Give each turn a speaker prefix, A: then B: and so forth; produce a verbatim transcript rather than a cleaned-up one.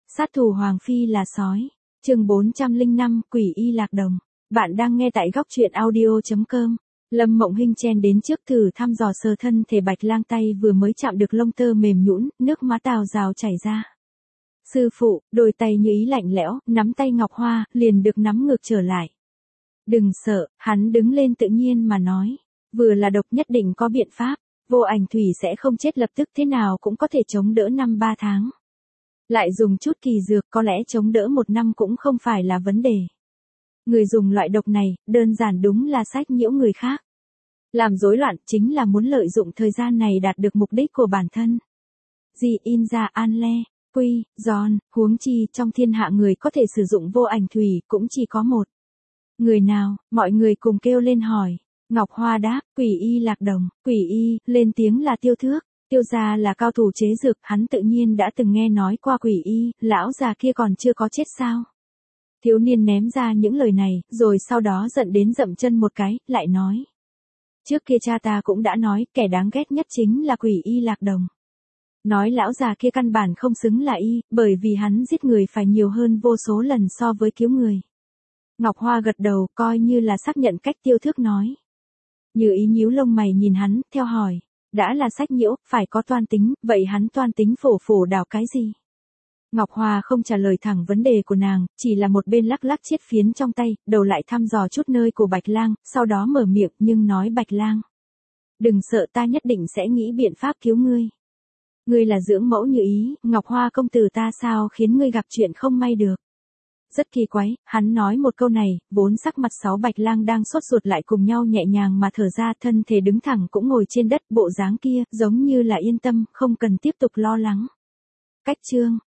A: Sát thủ Hoàng Phi là sói. Chương bốn trăm lẻ năm, Quỷ Y Lạc Đồng. Bạn đang nghe tại góc truyện audio chấm com. Lâm Mộng Hinh chen đến trước thử thăm dò sờ thân thể Bạch Lang, tay vừa mới chạm được lông tơ mềm nhũn, nước má tào rào chảy ra. Sư phụ, đôi tay như ý lạnh lẽo, nắm tay Ngọc Hoa, liền được nắm ngược trở lại. Đừng sợ, hắn đứng lên tự nhiên mà nói. Vừa là độc nhất định có biện pháp, Vô Ảnh Thủy sẽ không chết lập tức, thế nào cũng có thể chống đỡ năm ba tháng. Lại dùng chút kỳ dược, có lẽ chống đỡ một năm cũng không phải là vấn đề. Người dùng loại độc này, đơn giản đúng là sách nhiễu người khác. Làm rối loạn chính là muốn lợi dụng thời gian này đạt được mục đích của bản thân. Dì in ra an le, quy, giòn, huống chi trong thiên hạ người có thể sử dụng Vô Ảnh Thủy cũng chỉ có một. Người nào, mọi người cùng kêu lên hỏi. Ngọc Hoa đáp, Quỷ Y Lạc Đồng. Quỷ Y, lên tiếng là Tiêu Thước. Tiêu gia là cao thủ chế dược, hắn tự nhiên đã từng nghe nói qua Quỷ Y, lão già kia còn chưa có chết sao. Thiếu niên ném ra những lời này, rồi sau đó giận đến dậm chân một cái, lại nói. Trước kia cha ta cũng đã nói, kẻ đáng ghét nhất chính là Quỷ Y Lạc Đồng. Nói lão già kia căn bản không xứng là y, bởi vì hắn giết người phải nhiều hơn vô số lần so với cứu người. Ngọc Hoa gật đầu, coi như là xác nhận cách Tiêu Thước nói. Như ý nhíu lông mày nhìn hắn, theo hỏi. Đã là sách nhiễu, phải có toan tính, vậy hắn toan tính phổ phổ đảo cái gì? Ngọc Hoa không trả lời thẳng vấn đề của nàng, chỉ là một bên lắc lắc chiếc phiến trong tay, đầu lại thăm dò chút nơi của Bạch Lang, sau đó mở miệng nhưng nói Bạch Lang. Đừng sợ, ta nhất định sẽ nghĩ biện pháp cứu ngươi. Ngươi là dưỡng mẫu Như ý, Ngọc Hoa công tử ta sao khiến ngươi gặp chuyện không may được. Rất kỳ quái, hắn nói một câu này, vốn sắc mặt sáu Bạch Lang đang sốt ruột lại cùng nhau nhẹ nhàng mà thở ra, thân thể đứng thẳng cũng ngồi trên đất, bộ dáng kia, giống như là yên tâm, không cần tiếp tục lo lắng. Cách chương,